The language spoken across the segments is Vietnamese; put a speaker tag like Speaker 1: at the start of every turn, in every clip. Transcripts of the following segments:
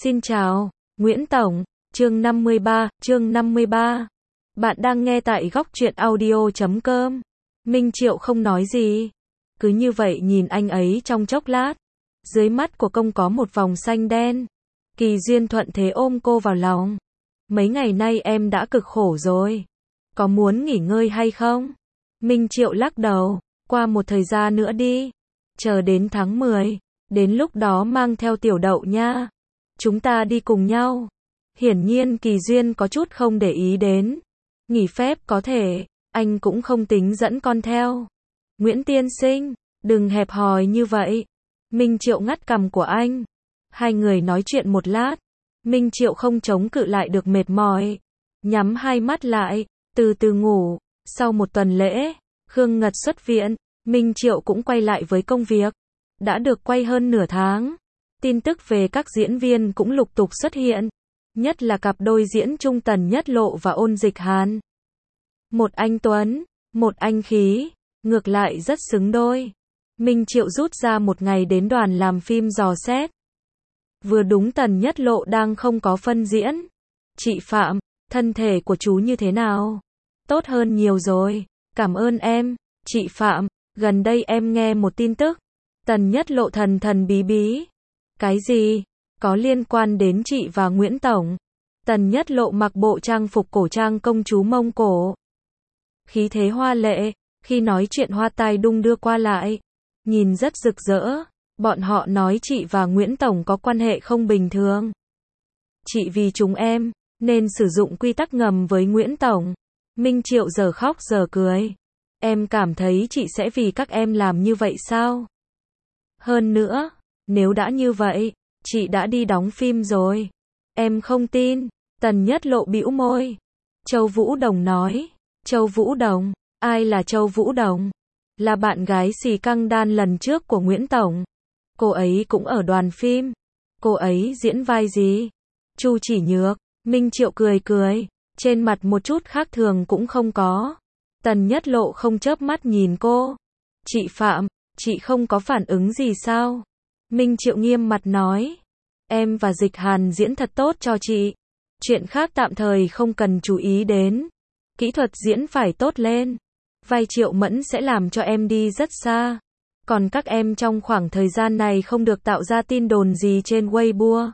Speaker 1: Xin chào, Nguyễn Tổng, chương 53. Bạn đang nghe tại góc truyện audio.com. Minh Triệu không nói gì. Cứ như vậy nhìn anh ấy trong chốc lát. Dưới mắt của công có một vòng xanh đen. Kỳ Duyên thuận thế ôm cô vào lòng. Mấy ngày nay em đã cực khổ rồi. Có muốn nghỉ ngơi hay không? Minh Triệu lắc đầu. Qua một thời gian nữa đi. Chờ đến tháng 10. Đến lúc đó mang theo Tiểu Đậu nha. Chúng ta đi cùng nhau. Hiển nhiên Kỳ Duyên có chút không để ý đến. Nghỉ phép có thể, anh cũng không tính dẫn con theo. Nguyễn tiên sinh, đừng hẹp hòi như vậy. Minh Triệu ngắt cằm của anh. Hai người nói chuyện một lát. Minh Triệu không chống cự lại được mệt mỏi. Nhắm hai mắt lại, từ từ ngủ. Sau một tuần lễ, Khương Ngật xuất viện. Minh Triệu cũng quay lại với công việc. Đã được quay hơn nửa tháng. Tin tức về các diễn viên cũng lục tục xuất hiện. Nhất là cặp đôi diễn chung Tần Nhất Lộ và Ôn Dịch Hàn. Một anh tuấn, một anh khí, ngược lại rất xứng đôi. Minh Triệu rút ra một ngày đến đoàn làm phim dò xét. Vừa đúng Tần Nhất Lộ đang không có phân diễn. Chị Phạm, thân thể của chú như thế nào? Tốt hơn nhiều rồi, cảm ơn em. Chị Phạm, gần đây em nghe một tin tức. Tần Nhất Lộ thần thần bí bí. Cái gì? Có liên quan đến chị và Nguyễn Tổng. Tần Nhất Lộ mặc bộ trang phục cổ trang công chúa Mông Cổ. Khí thế hoa lệ, khi nói chuyện hoa tai đung đưa qua lại. Nhìn rất rực rỡ. Bọn họ nói chị và Nguyễn Tổng có quan hệ không bình thường. Chị vì chúng em, nên sử dụng quy tắc ngầm với Nguyễn Tổng. Minh Triệu giờ khóc giờ cười. Em cảm thấy chị sẽ vì các em làm như vậy sao? Hơn nữa, nếu đã như vậy, chị đã đi đóng phim rồi. Em không tin. Tần Nhất Lộ bĩu môi. Châu Vũ Đồng nói. Châu Vũ Đồng? Ai là Châu Vũ Đồng? Là bạn gái xì căng đan lần trước của Nguyễn Tổng. Cô ấy cũng ở đoàn phim. Cô ấy diễn vai gì? Chu Chỉ Nhược. Minh Triệu cười cười. Trên mặt một chút khác thường cũng không có. Tần Nhất Lộ không chớp mắt nhìn cô. Chị Phạm, chị không có phản ứng gì sao? Minh Triệu nghiêm mặt nói. Em và Dịch Hàn diễn thật tốt cho chị. Chuyện khác tạm thời không cần chú ý đến. Kỹ thuật diễn phải tốt lên. Vai Triệu Mẫn sẽ làm cho em đi rất xa. Còn các em trong khoảng thời gian này không được tạo ra tin đồn gì trên Weibo.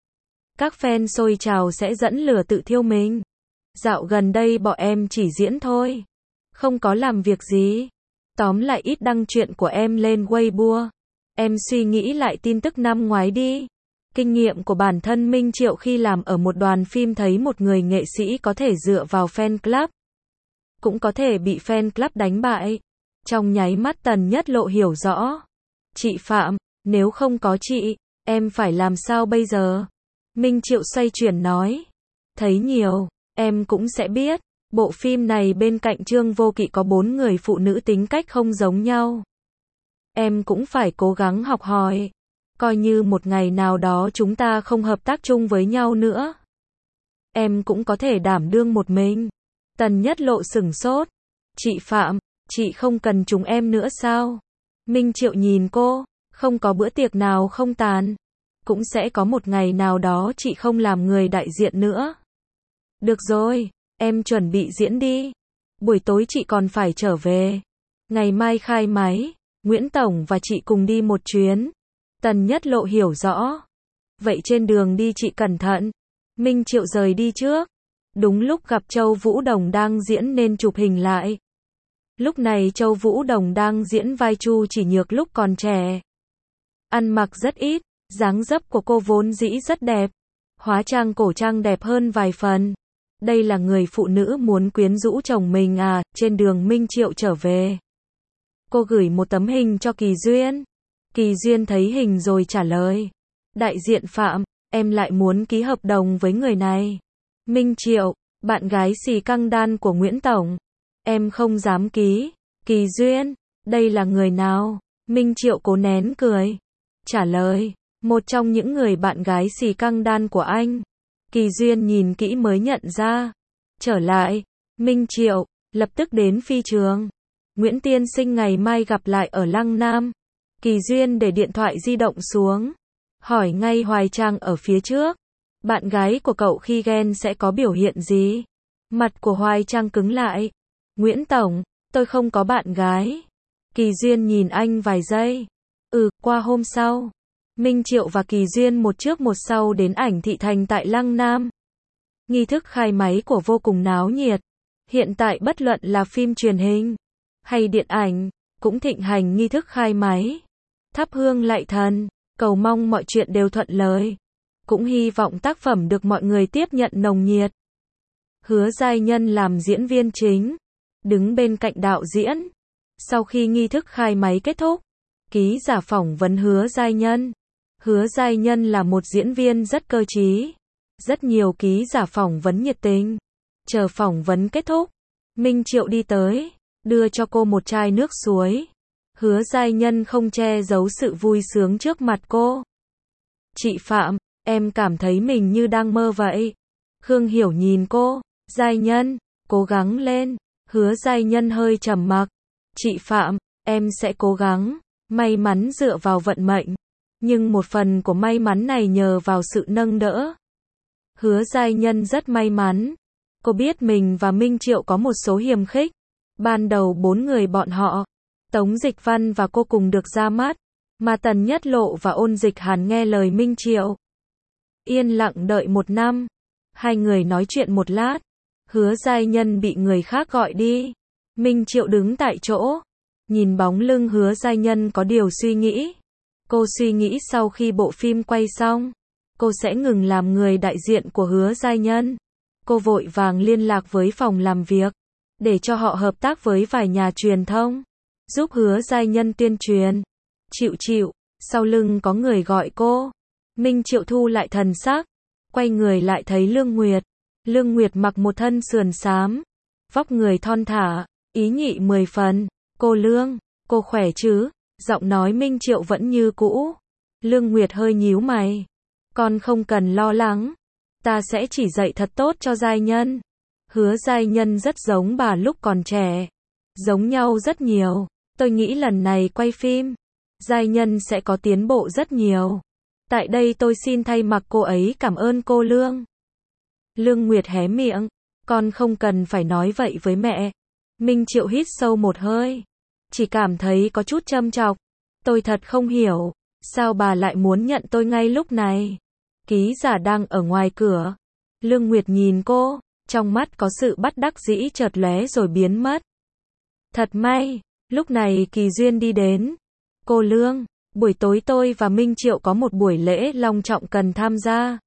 Speaker 1: Các fan xôi trào sẽ dẫn lửa tự thiêu mình. Dạo gần đây bọn em chỉ diễn thôi. Không có làm việc gì. Tóm lại ít đăng chuyện của em lên Weibo. Em suy nghĩ lại tin tức năm ngoái đi. Kinh nghiệm của bản thân Minh Triệu khi làm ở một đoàn phim thấy một người nghệ sĩ có thể dựa vào fan club. Cũng có thể bị fan club đánh bại. Trong nháy mắt Tần Nhất Lộ hiểu rõ. Chị Phạm, nếu không có chị, em phải làm sao bây giờ? Minh Triệu xoay chuyển nói. Thấy nhiều, em cũng sẽ biết. Bộ phim này bên cạnh Trương Vô Kỵ có 4 người phụ nữ tính cách không giống nhau. Em cũng phải cố gắng học hỏi. Coi như một ngày nào đó chúng ta không hợp tác chung với nhau nữa. Em cũng có thể đảm đương một mình. Tần Nhất Lộ sửng sốt. Chị Phạm, chị không cần chúng em nữa sao? Minh Triệu nhìn cô. Không có bữa tiệc nào không tàn. Cũng sẽ có một ngày nào đó chị không làm người đại diện nữa. Được rồi, em chuẩn bị diễn đi. Buổi tối chị còn phải trở về. Ngày mai khai máy. Nguyễn Tổng và chị cùng đi một chuyến. Tần Nhất Lộ hiểu rõ. Vậy trên đường đi chị cẩn thận. Minh Triệu rời đi trước. Đúng lúc gặp Châu Vũ Đồng đang diễn nên chụp hình lại. Lúc này Châu Vũ Đồng đang diễn vai Chu Chỉ Nhược lúc còn trẻ. Ăn mặc rất ít, dáng dấp của cô vốn dĩ rất đẹp. Hóa trang cổ trang đẹp hơn vài phần. Đây là người phụ nữ muốn quyến rũ chồng mình à? Trên đường Minh Triệu trở về. Cô gửi một tấm hình cho Kỳ Duyên. Kỳ Duyên thấy hình rồi trả lời. Đại diện Phạm, em lại muốn ký hợp đồng với người này. Minh Triệu, bạn gái xì căng đan của Nguyễn Tổng. Em không dám ký. Kỳ Duyên, đây là người nào? Minh Triệu cố nén cười. Trả lời, một trong những người bạn gái xì căng đan của anh. Kỳ Duyên nhìn kỹ mới nhận ra. Trở lại, Minh Triệu, lập tức đến phi trường. Nguyễn tiên sinh ngày mai gặp lại ở Lăng Nam. Kỳ Duyên để điện thoại di động xuống. Hỏi ngay Hoài Trang ở phía trước. Bạn gái của cậu khi ghen sẽ có biểu hiện gì? Mặt của Hoài Trang cứng lại. Nguyễn Tổng, tôi không có bạn gái. Kỳ Duyên nhìn anh vài giây. Qua hôm sau, Minh Triệu và Kỳ Duyên một trước một sau đến ảnh thị thành tại Lăng Nam. Nghi thức khai máy của vô cùng náo nhiệt. Hiện tại bất luận là phim truyền hình hay điện ảnh, cũng thịnh hành nghi thức khai máy. Thắp hương lạy thần, cầu mong mọi chuyện đều thuận lợi. Cũng hy vọng tác phẩm được mọi người tiếp nhận nồng nhiệt. Hứa Giai Nhân làm diễn viên chính, đứng bên cạnh đạo diễn. Sau khi nghi thức khai máy kết thúc, ký giả phỏng vấn Hứa Giai Nhân. Hứa Giai Nhân là một diễn viên rất cơ trí. Rất nhiều ký giả phỏng vấn nhiệt tình. Chờ phỏng vấn kết thúc, Minh Triệu đi tới, đưa cho cô một chai nước suối. Hứa Giai Nhân không che giấu sự vui sướng trước mặt cô. Chị Phạm, em cảm thấy mình như đang mơ vậy. Khương Hiểu nhìn cô. Giai Nhân, cố gắng lên. Hứa Giai Nhân hơi trầm mặc. Chị Phạm, em sẽ cố gắng. May mắn dựa vào vận mệnh. Nhưng một phần của may mắn này nhờ vào sự nâng đỡ. Hứa Giai Nhân rất may mắn. Cô biết mình và Minh Triệu có một số hiềm khích. Ban đầu 4 người bọn họ, Tống Dịch Văn và cô cùng được ra mắt. Mà Tần Nhất Lộ và Ôn Dịch Hàn nghe lời Minh Triệu. Yên lặng đợi 1 năm. Hai người nói chuyện một lát. Hứa Giai Nhân bị người khác gọi đi. Minh Triệu đứng tại chỗ. Nhìn bóng lưng Hứa Giai Nhân có điều suy nghĩ. Cô suy nghĩ sau khi bộ phim quay xong, cô sẽ ngừng làm người đại diện của Hứa Giai Nhân. Cô vội vàng liên lạc với phòng làm việc, để cho họ hợp tác với vài nhà truyền thông, giúp Hứa Giai Nhân tuyên truyền. Chịu, sau lưng có người gọi cô. Minh Triệu thu lại thần sắc, quay người lại thấy Lương Nguyệt. Lương Nguyệt mặc một thân sườn xám, vóc người thon thả, ý nhị 10 phần. Cô Lương, cô khỏe chứ? Giọng nói Minh Triệu vẫn như cũ. Lương Nguyệt hơi nhíu mày. Con không cần lo lắng. Ta sẽ chỉ dạy thật tốt cho Giai Nhân. Hứa Giai Nhân rất giống bà lúc còn trẻ. Giống nhau rất nhiều. Tôi nghĩ lần này quay phim, Giai Nhân sẽ có tiến bộ rất nhiều. Tại đây tôi xin thay mặt cô ấy cảm ơn cô Lương. Lương Nguyệt hé miệng. Con không cần phải nói vậy với mẹ. Minh Triệu hít sâu một hơi. Chỉ cảm thấy có chút châm chọc. Tôi thật không hiểu. Sao bà lại muốn nhận tôi ngay lúc này? Ký giả đang ở ngoài cửa. Lương Nguyệt nhìn cô. Trong mắt có sự bất đắc dĩ chợt lóe rồi biến mất. Thật may. Lúc này Kỳ Duyên đi đến. Cô Lương, buổi tối tôi và Minh Triệu có một buổi lễ long trọng cần tham gia.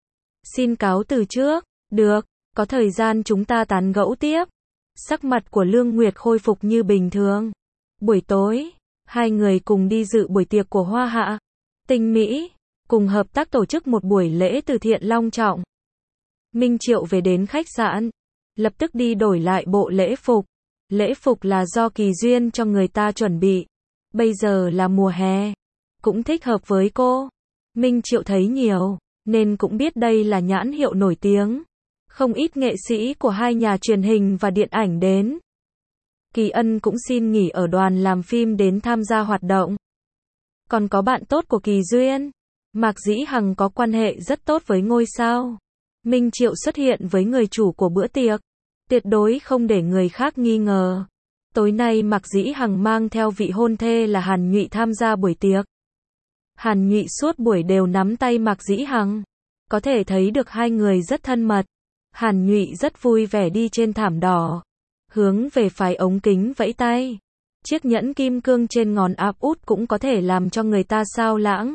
Speaker 1: Xin cáo từ trước. Được, có thời gian chúng ta tán gẫu tiếp. Sắc mặt của Lương Nguyệt khôi phục như bình thường. Buổi tối, hai người cùng đi dự buổi tiệc của Hoa Hạ Tinh Mỹ, cùng hợp tác tổ chức một buổi lễ từ thiện long trọng. Minh Triệu về đến khách sạn, lập tức đi đổi lại bộ lễ phục. Lễ phục là do Kỳ Duyên cho người ta chuẩn bị. Bây giờ là mùa hè, cũng thích hợp với cô. Minh Triệu thấy nhiều, nên cũng biết đây là nhãn hiệu nổi tiếng. Không ít nghệ sĩ của hai nhà truyền hình và điện ảnh đến. Kỳ Ân cũng xin nghỉ ở đoàn làm phim đến tham gia hoạt động. Còn có bạn tốt của Kỳ Duyên, Mạc Dĩ Hằng có quan hệ rất tốt với ngôi sao. Minh Triệu xuất hiện với người chủ của bữa tiệc, tuyệt đối không để người khác nghi ngờ. Tối nay Mạc Dĩ Hằng mang theo vị hôn thê là Hàn Nhụy tham gia buổi tiệc. Hàn Nhụy suốt buổi đều nắm tay Mạc Dĩ Hằng, có thể thấy được hai người rất thân mật. Hàn Nhụy rất vui vẻ đi trên thảm đỏ, hướng về phái ống kính vẫy tay. Chiếc nhẫn kim cương trên ngón áp út cũng có thể làm cho người ta sao lãng.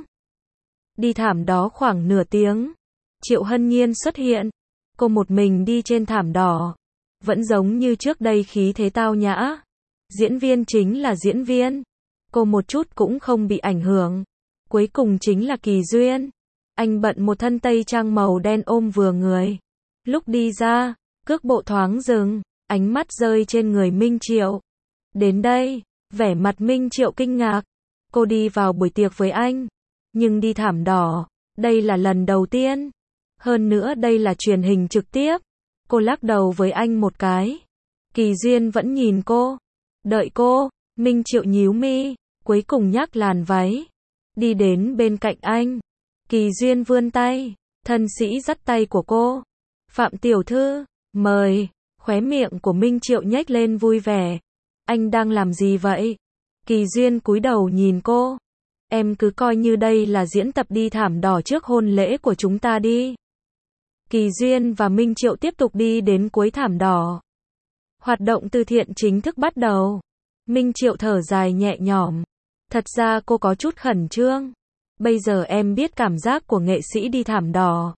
Speaker 1: Đi thảm đó khoảng nửa tiếng, Triệu Hân Nhiên xuất hiện. Cô một mình đi trên thảm đỏ, vẫn giống như trước đây khí thế tao nhã. Diễn viên chính là diễn viên, cô một chút cũng không bị ảnh hưởng. Cuối cùng chính là Kỳ Duyên. Anh bận một thân tây trang màu đen ôm vừa người. Lúc đi ra, cước bộ thoáng dừng, ánh mắt rơi trên người Minh Triệu. Đến đây, vẻ mặt Minh Triệu kinh ngạc. Cô đi vào buổi tiệc với anh, nhưng đi thảm đỏ, đây là lần đầu tiên. Hơn nữa đây là truyền hình trực tiếp. Cô lắc đầu với anh một cái. Kỳ Duyên vẫn nhìn cô. Đợi cô. Minh Triệu nhíu mi, cuối cùng nhắc làn váy. Đi đến bên cạnh anh. Kỳ Duyên vươn tay, Thân sĩ dắt tay của cô. Phạm tiểu thư, mời. Khóe miệng của Minh Triệu nhếch lên vui vẻ. Anh đang làm gì vậy? Kỳ Duyên cúi đầu nhìn cô. Em cứ coi như đây là diễn tập đi thảm đỏ trước hôn lễ của chúng ta đi. Kỳ Duyên và Minh Triệu tiếp tục đi đến cuối thảm đỏ. Hoạt động từ thiện chính thức bắt đầu. Minh Triệu thở dài nhẹ nhõm. Thật ra cô có chút khẩn trương. Bây giờ em biết cảm giác của nghệ sĩ đi thảm đỏ.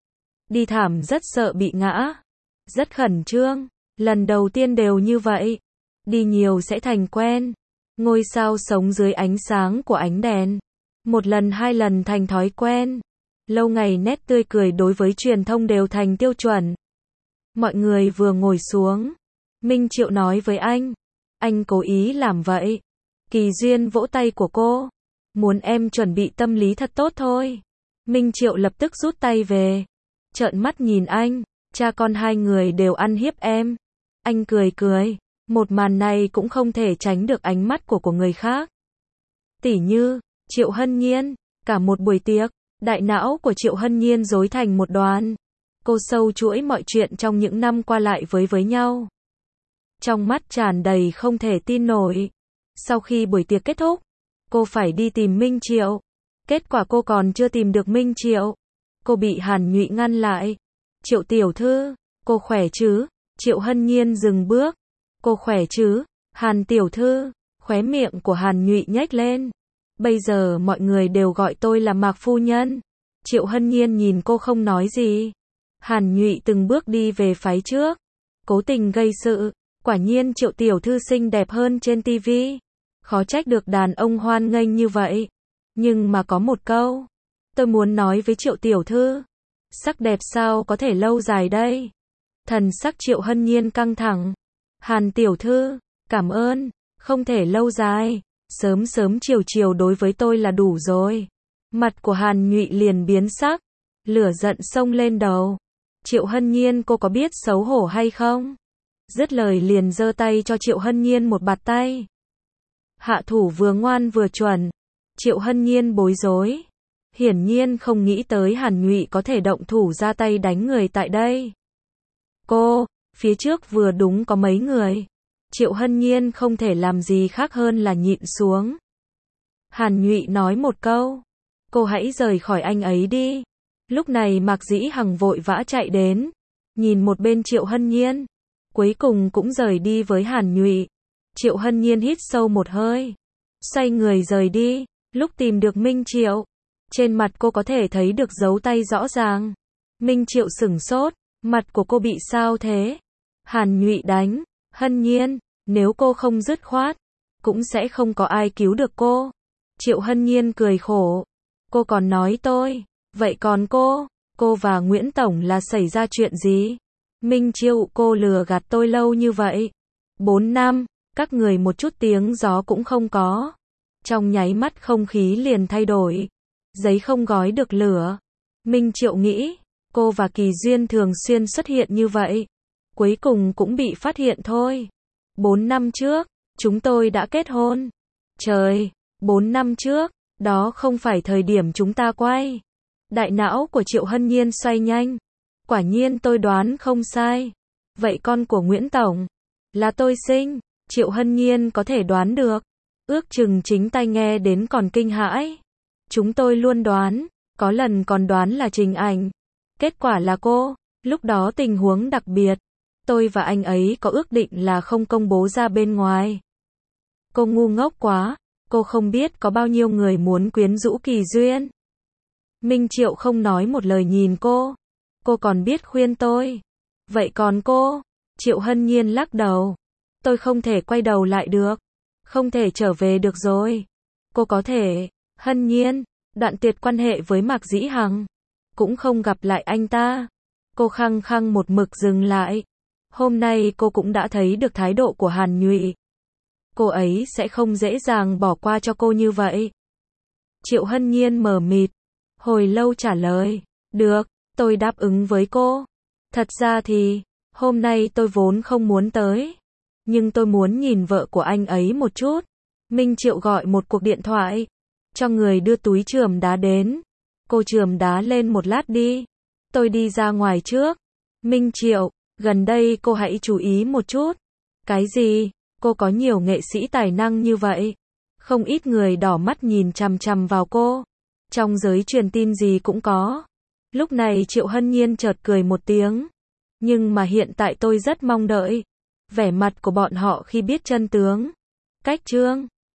Speaker 1: Đi thảm rất sợ bị ngã. Rất khẩn trương. Lần đầu tiên đều như vậy. Đi nhiều sẽ thành quen. Ngôi sao sống dưới ánh sáng của ánh đèn. Một lần hai lần thành thói quen. Lâu ngày nét tươi cười đối với truyền thông đều thành tiêu chuẩn. Mọi người vừa ngồi xuống. Minh Triệu nói với anh cố ý làm vậy. Kỳ Duyên vỗ tay của cô. Muốn em chuẩn bị tâm lý thật tốt thôi. Minh Triệu lập tức rút tay về. Trợn mắt nhìn anh. Cha con hai người đều ăn hiếp em. Anh cười cười. Một màn này cũng không thể tránh được ánh mắt của người khác. Tỉ như, Triệu Hân Nhiên. Cả một buổi tiệc, đại não của Triệu Hân Nhiên rối thành một đoàn. Cô sâu chuỗi mọi chuyện trong những năm qua lại với nhau. Trong mắt tràn đầy không thể tin nổi. Sau khi buổi tiệc kết thúc, cô phải đi tìm Minh Triệu. Kết quả cô còn chưa tìm được Minh Triệu. Cô bị Hàn Nhụy ngăn lại. Triệu tiểu thư, cô khỏe chứ? Triệu Hân Nhiên dừng bước. Cô khỏe chứ? Hàn tiểu thư, khóe miệng của Hàn Nhụy nhếch lên. Bây giờ mọi người đều gọi tôi là Mạc phu nhân. Triệu Hân Nhiên nhìn cô không nói gì. Hàn Nhụy từng bước đi về phái trước. Cố tình gây sự. Quả nhiên Triệu tiểu thư xinh đẹp hơn trên tivi. Khó trách được đàn ông hoan nghênh như vậy. Nhưng mà có một câu. Tôi muốn nói với Triệu tiểu thư. Sắc đẹp sao có thể lâu dài đây? Thần sắc Triệu Hân Nhiên căng thẳng. Hàn tiểu thư, cảm ơn. Không thể lâu dài. Sớm sớm chiều chiều đối với tôi là đủ rồi. Mặt của Hàn Nhụy liền biến sắc. Lửa giận xông lên đầu. Triệu Hân Nhiên, cô có biết xấu hổ hay không? Dứt lời liền giơ tay cho Triệu Hân Nhiên một bạt tay. Hạ thủ vừa ngoan vừa chuẩn. Triệu Hân Nhiên bối rối. Hiển nhiên không nghĩ tới Hàn Nhụy có thể động thủ ra tay đánh người tại đây. Cô, phía trước vừa đúng có mấy người. Triệu Hân Nhiên không thể làm gì khác hơn là nhịn xuống. Hàn Nhụy nói một câu. Cô hãy rời khỏi anh ấy đi. Lúc này Mạc Dĩ Hằng vội vã chạy đến. Nhìn một bên Triệu Hân Nhiên. Cuối cùng cũng rời đi với Hàn Nhụy. Triệu Hân Nhiên hít sâu một hơi. Xoay người rời đi. Lúc tìm được Minh Triệu. Trên mặt cô có thể thấy được dấu tay rõ ràng. Minh Triệu sửng sốt. Mặt của cô bị sao thế? Hàn Nhụy đánh. Hân Nhiên, nếu cô không dứt khoát, cũng sẽ không có ai cứu được cô. Triệu Hân Nhiên cười khổ. Cô còn nói tôi. Vậy còn cô và Nguyễn Tổng là xảy ra chuyện gì? Minh Triệu, cô lừa gạt tôi lâu như vậy. 4 năm, các người một chút tiếng gió cũng không có. Trong nháy mắt không khí liền thay đổi. Giấy không gói được lửa. Minh Triệu nghĩ, cô và Kỳ Duyên thường xuyên xuất hiện như vậy. Cuối cùng cũng bị phát hiện thôi. 4 năm trước, chúng tôi đã kết hôn. Trời, 4 năm trước, đó không phải thời điểm chúng ta quay. Đại não của Triệu Hân Nhiên xoay nhanh. Quả nhiên tôi đoán không sai. Vậy con của Nguyễn Tổng là tôi sinh. Triệu Hân Nhiên có thể đoán được. Ước chừng chính tai nghe đến còn kinh hãi. Chúng tôi luôn đoán. Có lần còn đoán là Trình Ảnh. Kết quả là cô. Lúc đó tình huống đặc biệt. Tôi và anh ấy có ước định là không công bố ra bên ngoài. Cô ngu ngốc quá. Cô không biết có bao nhiêu người muốn quyến rũ Kỳ Duyên. Minh Triệu không nói một lời nhìn cô. Cô còn biết khuyên tôi. Vậy còn cô? Triệu Hân Nhiên lắc đầu. Tôi không thể quay đầu lại được. Không thể trở về được rồi. Cô có thể. Hân Nhiên, đoạn tuyệt quan hệ với Mạc Dĩ Hằng. Cũng không gặp lại anh ta. Cô khăng khăng một mực dừng lại. Hôm nay cô cũng đã thấy được thái độ của Hàn Nhụy. Cô ấy sẽ không dễ dàng bỏ qua cho cô như vậy. Triệu Hân Nhiên mờ mịt. Hồi lâu trả lời. Được, tôi đáp ứng với cô. Thật ra thì, hôm nay tôi vốn không muốn tới. Nhưng tôi muốn nhìn vợ của anh ấy một chút. Minh Triệu gọi một cuộc điện thoại. Cho người đưa túi chườm đá đến. Cô chườm đá lên một lát đi. Tôi đi ra ngoài trước. Minh Triệu, gần đây cô hãy chú ý một chút. Cái gì? Cô có nhiều nghệ sĩ tài năng như vậy. Không ít người đỏ mắt nhìn chằm chằm vào cô. Trong giới truyền tin gì cũng có. Lúc này Triệu Hân Nhiên chợt cười một tiếng. Nhưng mà hiện tại tôi rất mong đợi vẻ mặt của bọn họ khi biết chân tướng. Cách Trương